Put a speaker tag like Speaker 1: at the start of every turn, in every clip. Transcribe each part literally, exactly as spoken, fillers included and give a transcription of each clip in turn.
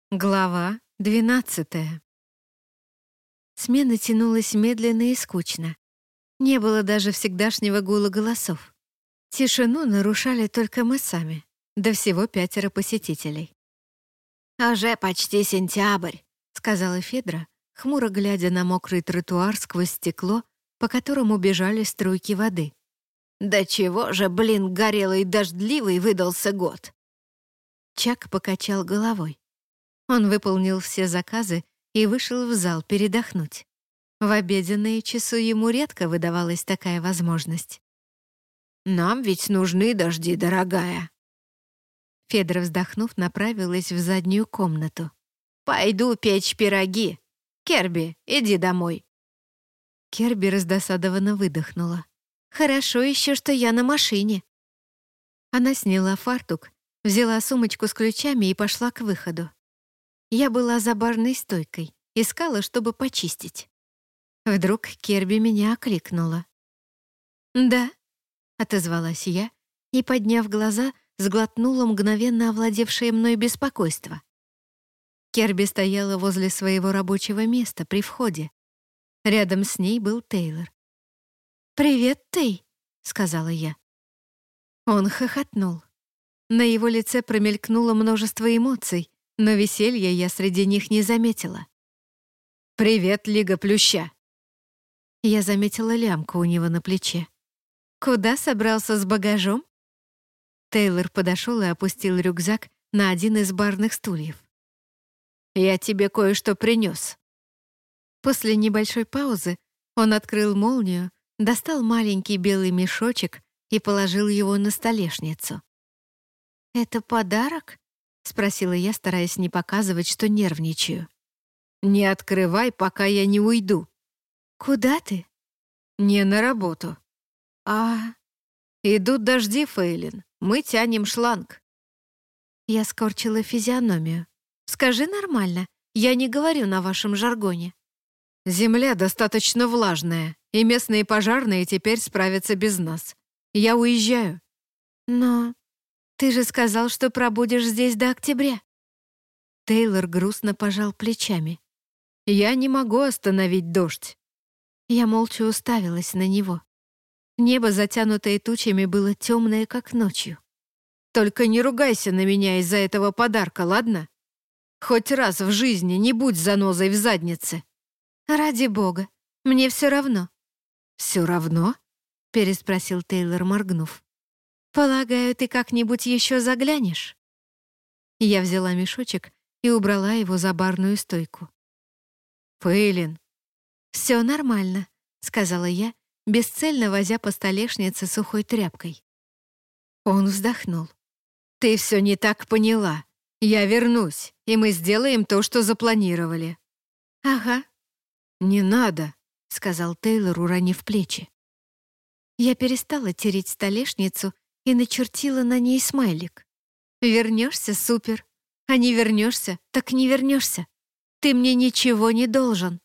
Speaker 1: Глава двенадцатая. Смена тянулась медленно и скучно. Не было даже всегдашнего гула голосов. Тишину нарушали только мы сами, да всего пятеро посетителей. «Уже почти сентябрь», — сказала Федра, хмуро глядя на мокрый тротуар сквозь стекло, по которому бежали струйки воды. «Да чего же, блин, горелый дождливый выдался год!» Чак покачал головой. Он выполнил все заказы и вышел в зал передохнуть. В обеденные часы ему редко выдавалась такая возможность. «Нам ведь нужны дожди, дорогая». Федра, вздохнув, направилась в заднюю комнату. «Пойду печь пироги. Керби, иди домой». Керби раздосадованно выдохнула. «Хорошо еще, что я на машине». Она сняла фартук, взяла сумочку с ключами и пошла к выходу. Я была за барной стойкой, искала, чтобы почистить. Вдруг Керби меня окликнула. «Да», — отозвалась я и, подняв глаза, сглотнула мгновенно овладевшее мной беспокойство. Керби стояла возле своего рабочего места при входе. Рядом с ней был Тейлор. «Привет, Тей», — сказала я. Он хохотнул. На его лице промелькнуло множество эмоций, но веселья я среди них не заметила. «Привет, Лига Плюща!» Я заметила лямку у него на плече. «Куда собрался с багажом?» Тейлор подошел и опустил рюкзак на один из барных стульев. «Я тебе кое-что принес». После небольшой паузы он открыл молнию, достал маленький белый мешочек и положил его на столешницу. «Это подарок?» — спросила я, стараясь не показывать, что нервничаю. «Не открывай, пока я не уйду». «Куда ты?» «Не на работу». «А...» «Идут дожди, Фейлин. Мы тянем шланг». Я скорчила физиономию. «Скажи нормально. Я не говорю на вашем жаргоне». «Земля достаточно влажная, и местные пожарные теперь справятся без нас. Я уезжаю». «Но... ты же сказал, что пробудешь здесь до октября». Тейлор грустно пожал плечами. «Я не могу остановить дождь». Я молча уставилась на него. Небо, затянутое тучами, было темное, как ночью. «Только не ругайся на меня из-за этого подарка, ладно? Хоть раз в жизни не будь занозой в заднице». «Ради бога, мне все равно». «Все равно?» — переспросил Тейлор, моргнув. «Полагаю, ты как-нибудь еще заглянешь?» Я взяла мешочек и убрала его за барную стойку. «Фейлин». «Все нормально», — сказала я, бесцельно возя по столешнице сухой тряпкой. Он вздохнул. «Ты все не так поняла. Я вернусь, и мы сделаем то, что запланировали». «Ага». «Не надо», — сказал Тейлор, уронив плечи. Я перестала тереть столешницу и начертила на ней смайлик. «Вернешься — супер. А не вернешься, так не вернешься. Ты мне ничего не должен».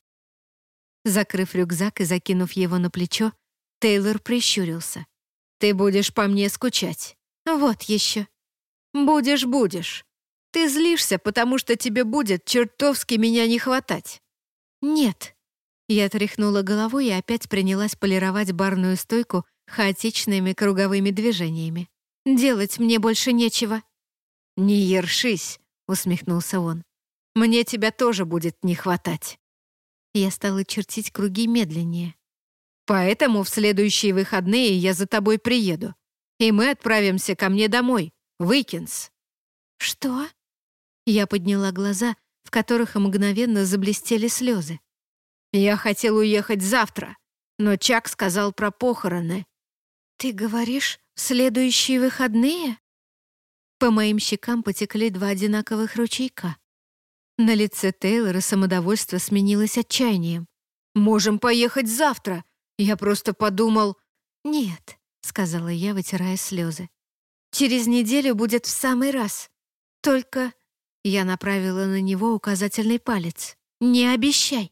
Speaker 1: Закрыв рюкзак и закинув его на плечо, Тейлор прищурился. «Ты будешь по мне скучать. Вот еще». «Будешь, будешь. Ты злишься, потому что тебе будет чертовски меня не хватать». «Нет». Я тряхнула головой и опять принялась полировать барную стойку хаотичными круговыми движениями. «Делать мне больше нечего». «Не ершись», — усмехнулся он. «Мне тебя тоже будет не хватать». Я стала чертить круги медленнее. «Поэтому в следующие выходные я за тобой приеду, и мы отправимся ко мне домой, в Уикенс». «Что?» Я подняла глаза, в которых мгновенно заблестели слезы. «Я хотел уехать завтра, но Чак сказал про похороны». «Ты говоришь, в следующие выходные?» По моим щекам потекли два одинаковых ручейка. На лице Тейлора самодовольство сменилось отчаянием. «Можем поехать завтра. Я просто подумал...» «Нет», — сказала я, вытирая слезы. «Через неделю будет в самый раз. Только...» Я направила на него указательный палец. «Не обещай».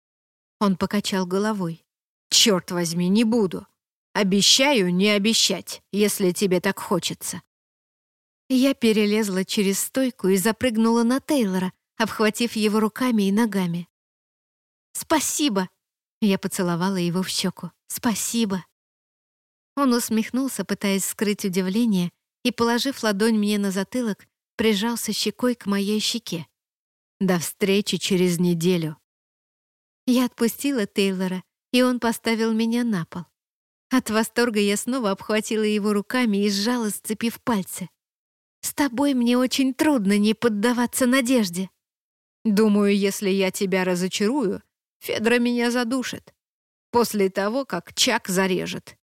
Speaker 1: Он покачал головой. «Черт возьми, не буду. Обещаю не обещать, если тебе так хочется». Я перелезла через стойку и запрыгнула на Тейлора, обхватив его руками и ногами. «Спасибо!» — я поцеловала его в щеку. «Спасибо!» Он усмехнулся, пытаясь скрыть удивление, и, положив ладонь мне на затылок, прижался щекой к моей щеке. «До встречи через неделю!» Я отпустила Тейлора, и он поставил меня на пол. От восторга я снова обхватила его руками и сжала, сцепив пальцы. «С тобой мне очень трудно не поддаваться надежде». «Думаю, если я тебя разочарую, Федра меня задушит. После того, как Чак зарежет».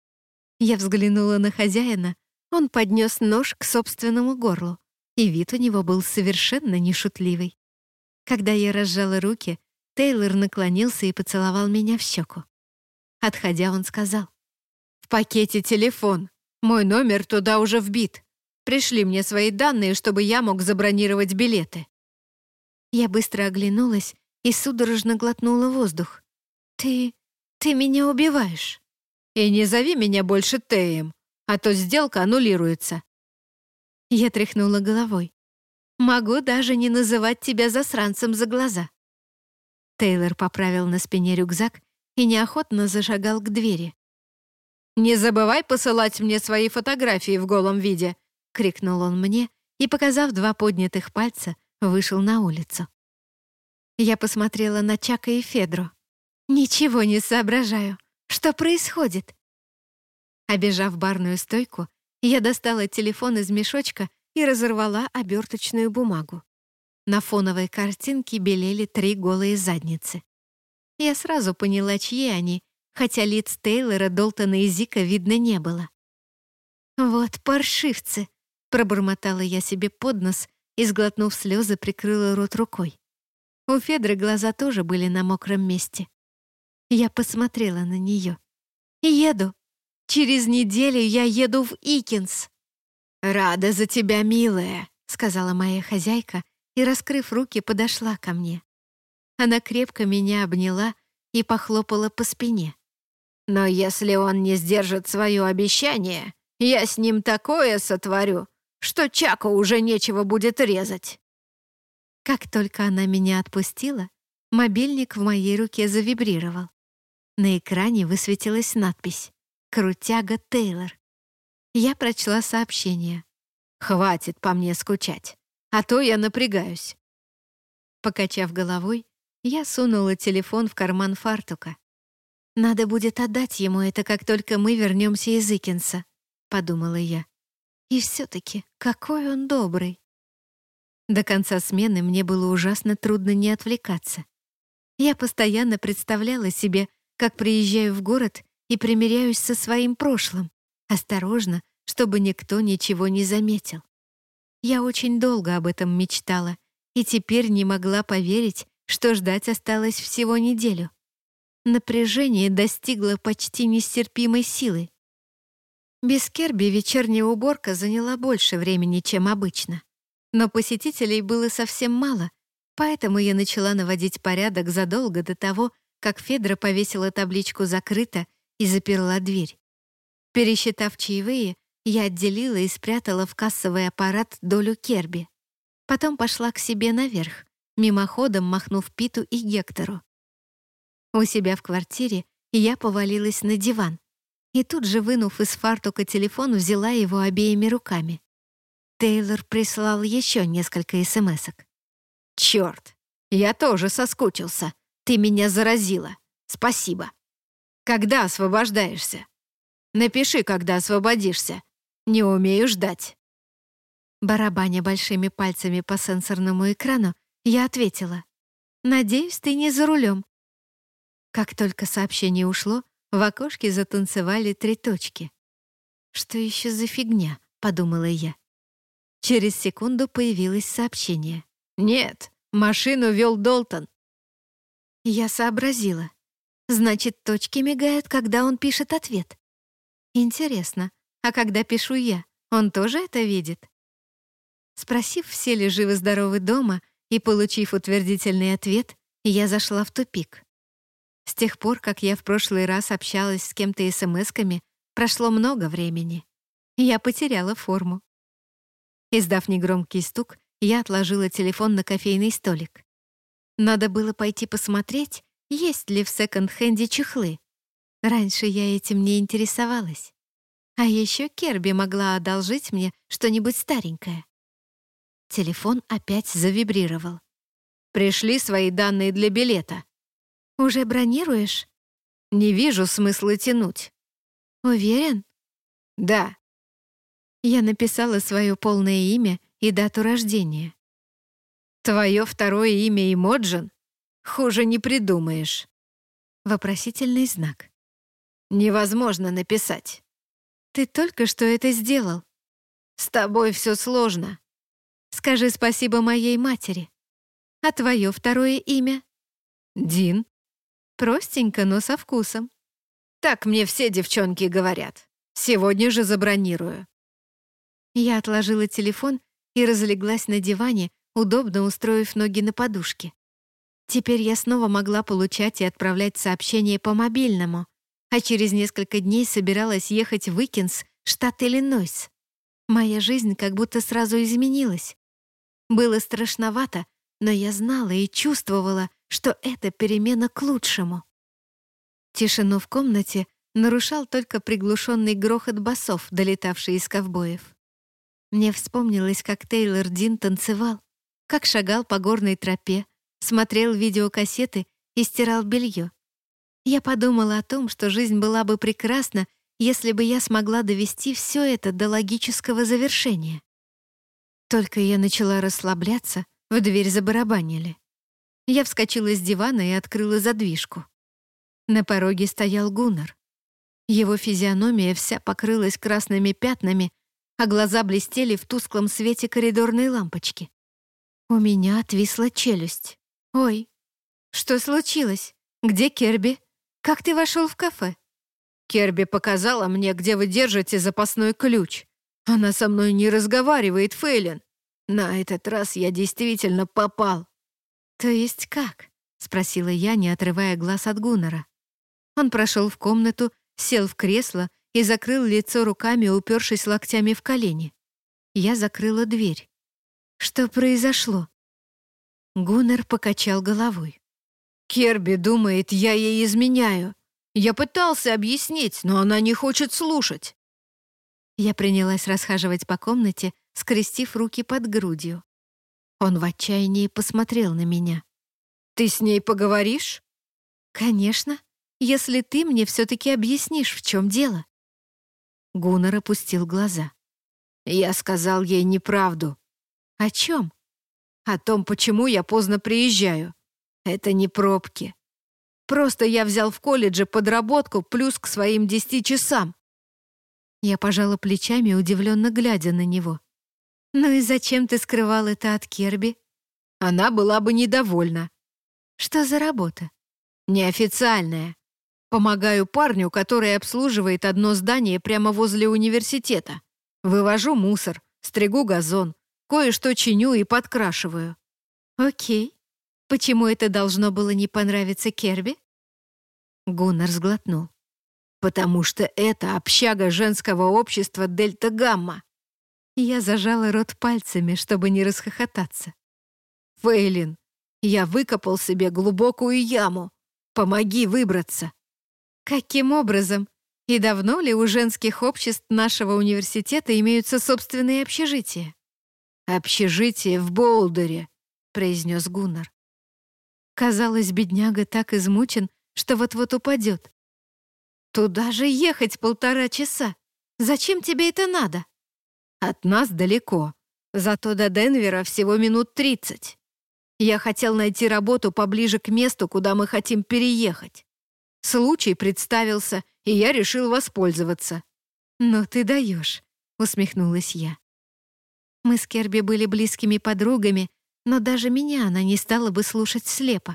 Speaker 1: Я взглянула на хозяина, он поднес нож к собственному горлу, и вид у него был совершенно нешутливый. Когда я разжала руки, Тейлор наклонился и поцеловал меня в щеку. Отходя, он сказал: «В пакете телефон. Мой номер туда уже вбит. Пришли мне свои данные, чтобы я мог забронировать билеты». Я быстро оглянулась и судорожно глотнула воздух. «Ты... ты меня убиваешь». «И не зови меня больше Теем, а то сделка аннулируется». Я тряхнула головой. «Могу даже не называть тебя засранцем за глаза». Тейлор поправил на спине рюкзак и неохотно зашагал к двери. «Не забывай посылать мне свои фотографии в голом виде», — крикнул он мне и, показав два поднятых пальца, вышел на улицу. Я посмотрела на Чака и Федру. «Ничего не соображаю. Что происходит?» Обежав барную стойку, я достала телефон из мешочка и разорвала оберточную бумагу. На фоновой картинке белели три голые задницы. Я сразу поняла, чьи они, хотя лиц Тейлора, Долтона и Зика видно не было. «Вот паршивцы!» — пробормотала я себе под нос и, сглотнув слезы, прикрыла рот рукой. У Федры глаза тоже были на мокром месте. Я посмотрела на нее. «Еду. Через неделю я еду в Икинс». «Рада за тебя, милая», — сказала моя хозяйка и, раскрыв руки, подошла ко мне. Она крепко меня обняла и похлопала по спине. «Но если он не сдержит свое обещание, я с ним такое сотворю, что Чаку уже нечего будет резать». Как только она меня отпустила, мобильник в моей руке завибрировал. На экране высветилась надпись «Крутяга Тейлор». Я прочла сообщение. «Хватит по мне скучать, а то я напрягаюсь». Покачав головой, я сунула телефон в карман фартука. «Надо будет отдать ему это, как только мы вернемся из Икинса», — подумала я. «И все-таки, какой он добрый». До конца смены мне было ужасно трудно не отвлекаться. Я постоянно представляла себе, как приезжаю в город и примиряюсь со своим прошлым, осторожно, чтобы никто ничего не заметил. Я очень долго об этом мечтала и теперь не могла поверить, что ждать осталось всего неделю. Напряжение достигло почти нестерпимой силы. Без Керби вечерняя уборка заняла больше времени, чем обычно. Но посетителей было совсем мало, поэтому я начала наводить порядок задолго до того, как Федра повесила табличку «Закрыто» и заперла дверь. Пересчитав чаевые, я отделила и спрятала в кассовый аппарат долю Керби. Потом пошла к себе наверх, мимоходом махнув Питу и Гектору. У себя в квартире я повалилась на диван и тут же, вынув из фартука телефон, взяла его обеими руками. Тейлор прислал еще несколько смс-ок. «Черт, я тоже соскучился. Ты меня заразила. Спасибо. Когда освобождаешься? Напиши, когда освободишься. Не умею ждать». Барабаня большими пальцами по сенсорному экрану, я ответила: «Надеюсь, ты не за рулем». Как только сообщение ушло, в окошке затанцевали три точки. «Что еще за фигня?» — подумала я. Через секунду появилось сообщение. «Нет, машину вел Долтон». Я сообразила. Значит, точки мигают, когда он пишет ответ. Интересно, а когда пишу я, он тоже это видит? Спросив, все ли живы-здоровы дома, и получив утвердительный ответ, я зашла в тупик. С тех пор, как я в прошлый раз общалась с кем-то смс-ками, прошло много времени. Я потеряла форму. Издав негромкий стук, Я отложила телефон на кофейный столик. Надо было пойти посмотреть, есть ли в секонд-хенде чехлы. Раньше я этим не интересовалась. А еще Керби могла одолжить мне что-нибудь старенькое. Телефон опять завибрировал. «Пришли свои данные для билета». «Уже бронируешь?» «Не вижу смысла тянуть». «Уверен?» «Да». Я написала свое полное имя и дату рождения. «Твое второе имя Эмоджин? Хуже не придумаешь». Вопросительный знак. «Невозможно написать». «Ты только что это сделал». «С тобой все сложно». «Скажи спасибо моей матери». «А твое второе имя?» «Дин». «Простенько, но со вкусом». «Так мне все девчонки говорят. Сегодня же забронирую». Я отложила телефон и разлеглась на диване, удобно устроив ноги на подушке. Теперь я снова могла получать и отправлять сообщения по мобильному, а через несколько дней собиралась ехать в Уикенс, штат Иллинойс. Моя жизнь как будто сразу изменилась. Было страшновато, но я знала и чувствовала, что это перемена к лучшему. Тишину в комнате нарушал только приглушенный грохот басов, долетавший из ковбоев. Мне вспомнилось, как Тейлор Дин танцевал, как шагал по горной тропе, смотрел видеокассеты и стирал белье. Я подумала о том, что жизнь была бы прекрасна, если бы я смогла довести все это до логического завершения. Только я начала расслабляться, в дверь забарабанили. Я вскочила с дивана и открыла задвижку. На пороге стоял Гуннар. Его физиономия вся покрылась красными пятнами, а глаза блестели в тусклом свете коридорной лампочки. У меня отвисла челюсть. «Ой, что случилось? Где Керби? Как ты вошел в кафе?» «Керби показала мне, где вы держите запасной ключ. Она со мной не разговаривает, Фейлин. На этот раз я действительно попал». «То есть как?» — спросила я, не отрывая глаз от Гуннара. Он прошел в комнату, сел в кресло и закрыл лицо руками, упершись локтями в колени. Я закрыла дверь. Что произошло? Гуннар покачал головой. «Керби думает, я ей изменяю. Я пытался объяснить, но она не хочет слушать». Я принялась расхаживать по комнате, скрестив руки под грудью. Он в отчаянии посмотрел на меня. «Ты с ней поговоришь?» «Конечно, если ты мне все-таки объяснишь, в чем дело». Гуннар опустил глаза. «Я сказал ей неправду». «О чем?» «О том, почему я поздно приезжаю. Это не пробки. Просто я взял в колледже подработку плюс к своим десяти часам». Я пожала плечами, удивленно глядя на него. «Ну и зачем ты скрывал это от Керби?» «Она была бы недовольна». «Что за работа?» «Неофициальная. Помогаю парню, который обслуживает одно здание прямо возле университета. Вывожу мусор, стригу газон, кое-что чиню и подкрашиваю». «Окей. Почему это должно было не понравиться Керби?» Гуннар сглотнул. «Потому что это общага женского общества Дельта-Гамма». Я зажала рот пальцами, чтобы не расхохотаться. «Фейлин, я выкопал себе глубокую яму. Помоги выбраться». «Каким образом? И давно ли у женских обществ нашего университета имеются собственные общежития?» «Общежитие в Болдере», — произнес Гуннар. Казалось, бедняга так измучен, что вот-вот упадет. «Туда же ехать полтора часа. Зачем тебе это надо?» «От нас далеко. Зато до Денвера всего минут тридцать. Я хотел найти работу поближе к месту, куда мы хотим переехать. Случай представился, и я решил воспользоваться». «Ну ты даешь», — усмехнулась я. Мы с Керби были близкими подругами, но даже меня она не стала бы слушать слепо.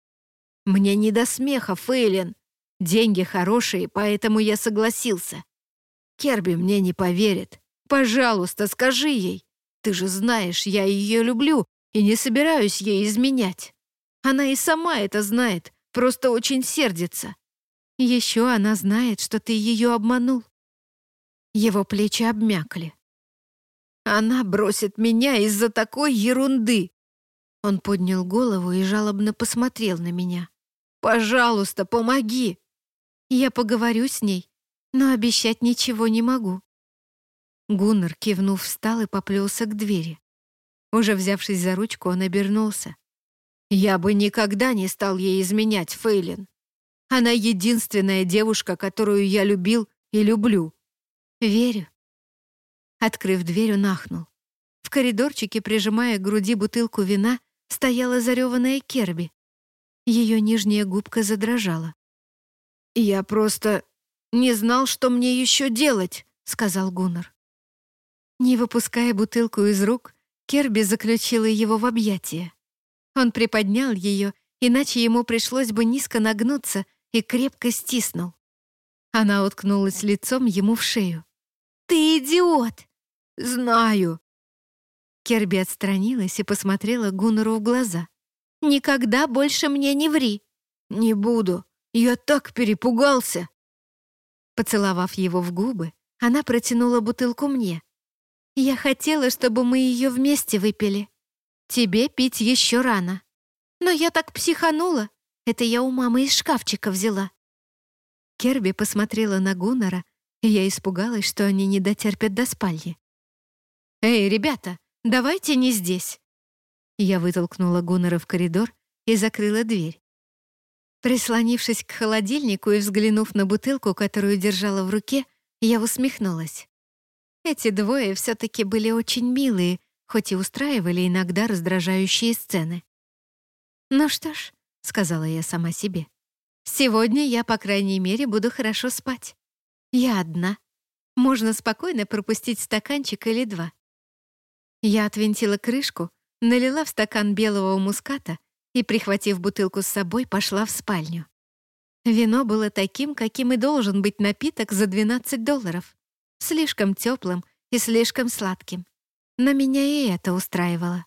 Speaker 1: «Мне не до смеха, Фейлин. Деньги хорошие, поэтому я согласился. Керби мне не поверит. Пожалуйста, скажи ей. Ты же знаешь, я ее люблю и не собираюсь ей изменять. Она и сама это знает, просто очень сердится. Еще она знает, что ты ее обманул». Его плечи обмякли. Она бросит меня из-за такой ерунды. Он поднял голову и жалобно посмотрел на меня. «Пожалуйста, помоги!» «Я поговорю с ней, но обещать ничего не могу». Гуннар, кивнув, встал и поплелся к двери. Уже взявшись за ручку, он обернулся. «Я бы никогда не стал ей изменять, Фейлин. Она единственная девушка, которую я любил и люблю». «Верю». Открыв дверь, он ахнул. В коридорчике, прижимая к груди бутылку вина, стояла зареванная Керби. Ее нижняя губка задрожала. «Я просто не знал, что мне еще делать», — сказал Гуннар. Не выпуская бутылку из рук, Керби заключила его в объятия. Он приподнял ее, иначе ему пришлось бы низко нагнуться, и крепко стиснул. Она уткнулась лицом ему в шею. «Ты идиот!» «Знаю!» Керби отстранилась и посмотрела Гуннару в глаза. «Никогда больше мне не ври!» «Не буду! Я так перепугался!» Поцеловав его в губы, она протянула бутылку мне. «Я хотела, чтобы мы ее вместе выпили. Тебе пить еще рано. Но я так психанула. Это я у мамы из шкафчика взяла». Керби посмотрела на Гуннара, и я испугалась, что они не дотерпят до спальни. «Эй, ребята, давайте не здесь!» Я вытолкнула Гуннара в коридор и закрыла дверь. Прислонившись к холодильнику и взглянув на бутылку, которую держала в руке, я усмехнулась. Эти двое все-таки были очень милые, хоть и устраивали иногда раздражающие сцены. «Ну что ж», — сказала я сама себе, «сегодня я, по крайней мере, буду хорошо спать. Я одна. Можно спокойно пропустить стаканчик или два». Я отвинтила крышку, налила в стакан белого муската и, прихватив бутылку с собой, пошла в спальню. Вино было таким, каким и должен быть напиток за двенадцать долларов. Слишком теплым и слишком сладким. Но меня и это устраивало.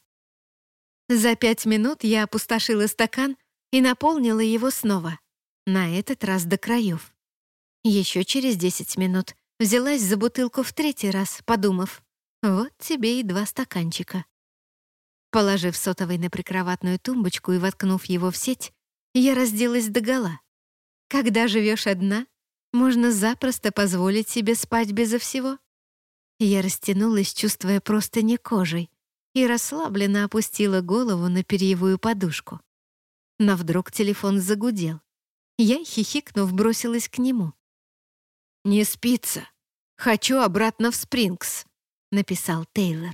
Speaker 1: За пять минут я опустошила стакан и наполнила его снова, на этот раз до краев. Еще через десять минут взялась за бутылку в третий раз, подумав, вот тебе и два стаканчика. Положив сотовый на прикроватную тумбочку и воткнув его в сеть, я разделась догола. Когда живешь одна, можно запросто позволить себе спать безо всего. Я растянулась, чувствуя просто не кожей, и расслабленно опустила голову на перьевую подушку. Но вдруг телефон загудел. Я, хихикнув, бросилась к нему. «Не спится. Хочу обратно в Спрингс», — написал Тейлор.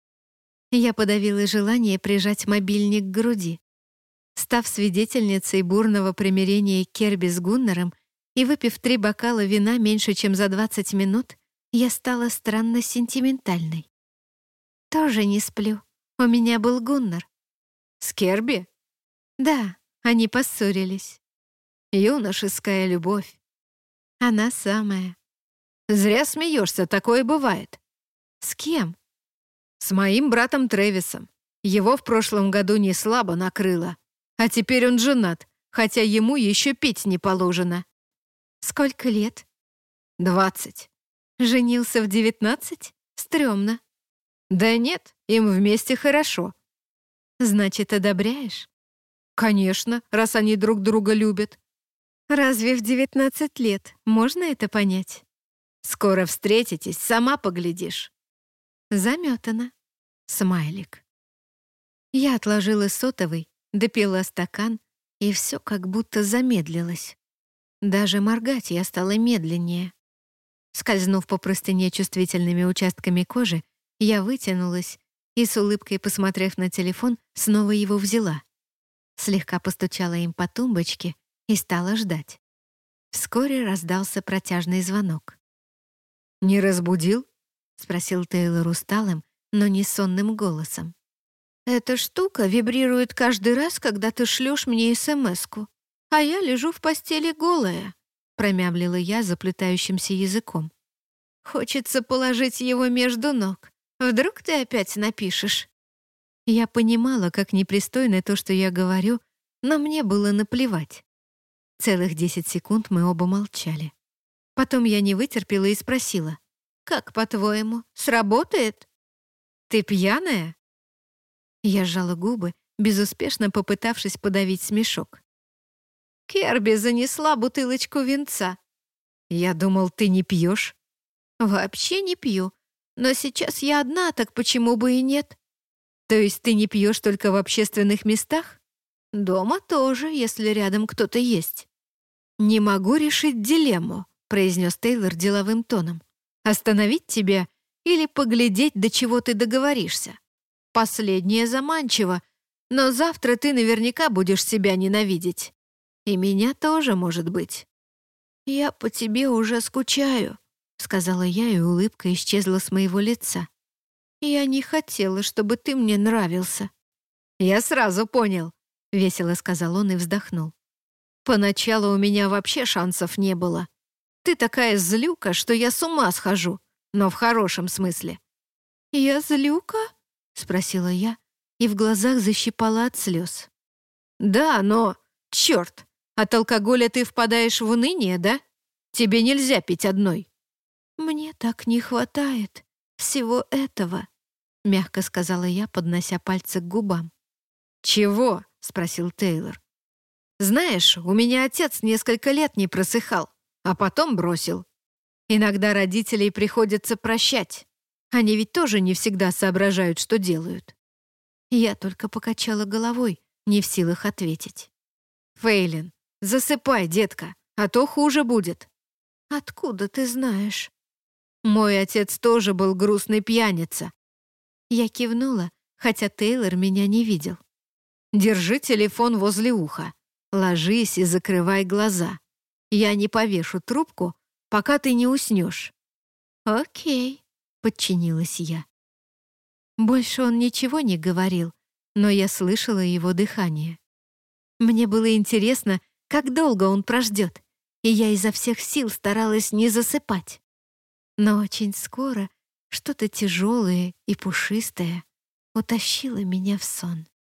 Speaker 1: Я подавила желание прижать мобильник к груди. Став свидетельницей бурного примирения Керби с Гуннаром и выпив три бокала вина меньше, чем за двадцать минут, я стала странно сентиментальной. «Тоже не сплю. У меня был Гуннар». «С Керби?» «Да, они поссорились». «Юношеская любовь». «Она самая». «Зря смеешься, такое бывает». «С кем?» «С моим братом Трэвисом. Его в прошлом году не слабо накрыло. А теперь он женат, хотя ему еще пить не положено». «Сколько лет?» «Двадцать». «Женился в девятнадцать? Стрёмно». «Да нет, им вместе хорошо». «Значит, одобряешь?» «Конечно, раз они друг друга любят». «Разве в девятнадцать лет можно это понять?» «Скоро встретитесь, сама поглядишь». Заметано. Смайлик. Я отложила сотовый, допила стакан, и все как будто замедлилось. Даже моргать я стала медленнее. Скользнув по простыне чувствительными участками кожи, я вытянулась и, с улыбкой посмотрев на телефон, снова его взяла. Слегка постучала им по тумбочке и стала ждать. Вскоре раздался протяжный звонок. «Не разбудил?» — спросил Тейлор усталым, но не сонным голосом. «Эта штука вибрирует каждый раз, когда ты шлешь мне эс-эм-эску, а я лежу в постели голая», — промямлила я заплетающимся языком. «Хочется положить его между ног. Вдруг ты опять напишешь?» Я понимала, как непристойно то, что я говорю, но мне было наплевать. Целых десять секунд мы оба молчали. Потом я не вытерпела и спросила. «Как, по-твоему, сработает?» Ты пьяная?» Я сжала губы, безуспешно попытавшись подавить смешок. «Керби занесла бутылочку винца. Я думал, ты не пьешь?» «Вообще не пью. Но сейчас я одна, так почему бы и нет?» «То есть ты не пьешь только в общественных местах?» «Дома тоже, если рядом кто-то есть». «Не могу решить дилемму», — произнес Тейлор деловым тоном. «Остановить тебя или поглядеть, до чего ты договоришься? Последнее заманчиво, но завтра ты наверняка будешь себя ненавидеть. И меня тоже, может быть». «Я по тебе уже скучаю», — сказала я, и улыбка исчезла с моего лица. «Я не хотела, чтобы ты мне нравился». «Я сразу понял», — весело сказал он и вздохнул. «Поначалу у меня вообще шансов не было. Ты такая злюка, что я с ума схожу, но в хорошем смысле». «Я злюка?» — спросила я, и в глазах защипала от слез. «Да, но... Черт! От алкоголя ты впадаешь в уныние, да? Тебе нельзя пить одной». «Мне так не хватает всего этого», — мягко сказала я, поднося пальцы к губам. «Чего?» — спросил Тейлор. «Знаешь, у меня отец несколько лет не просыхал, а потом бросил. Иногда родителей приходится прощать. Они ведь тоже не всегда соображают, что делают». Я только покачала головой, не в силах ответить. «Фейлин, засыпай, детка, а то хуже будет». «Откуда ты знаешь?» «Мой отец тоже был грустный пьяница». Я кивнула, хотя Тейлор меня не видел. «Держи телефон возле уха. Ложись и закрывай глаза. Я не повешу трубку, пока ты не уснешь». «Окей», — подчинилась я. Больше он ничего не говорил, но я слышала его дыхание. Мне было интересно, как долго он прождет, и я изо всех сил старалась не засыпать. Но очень скоро что-то тяжелое и пушистое утащило меня в сон.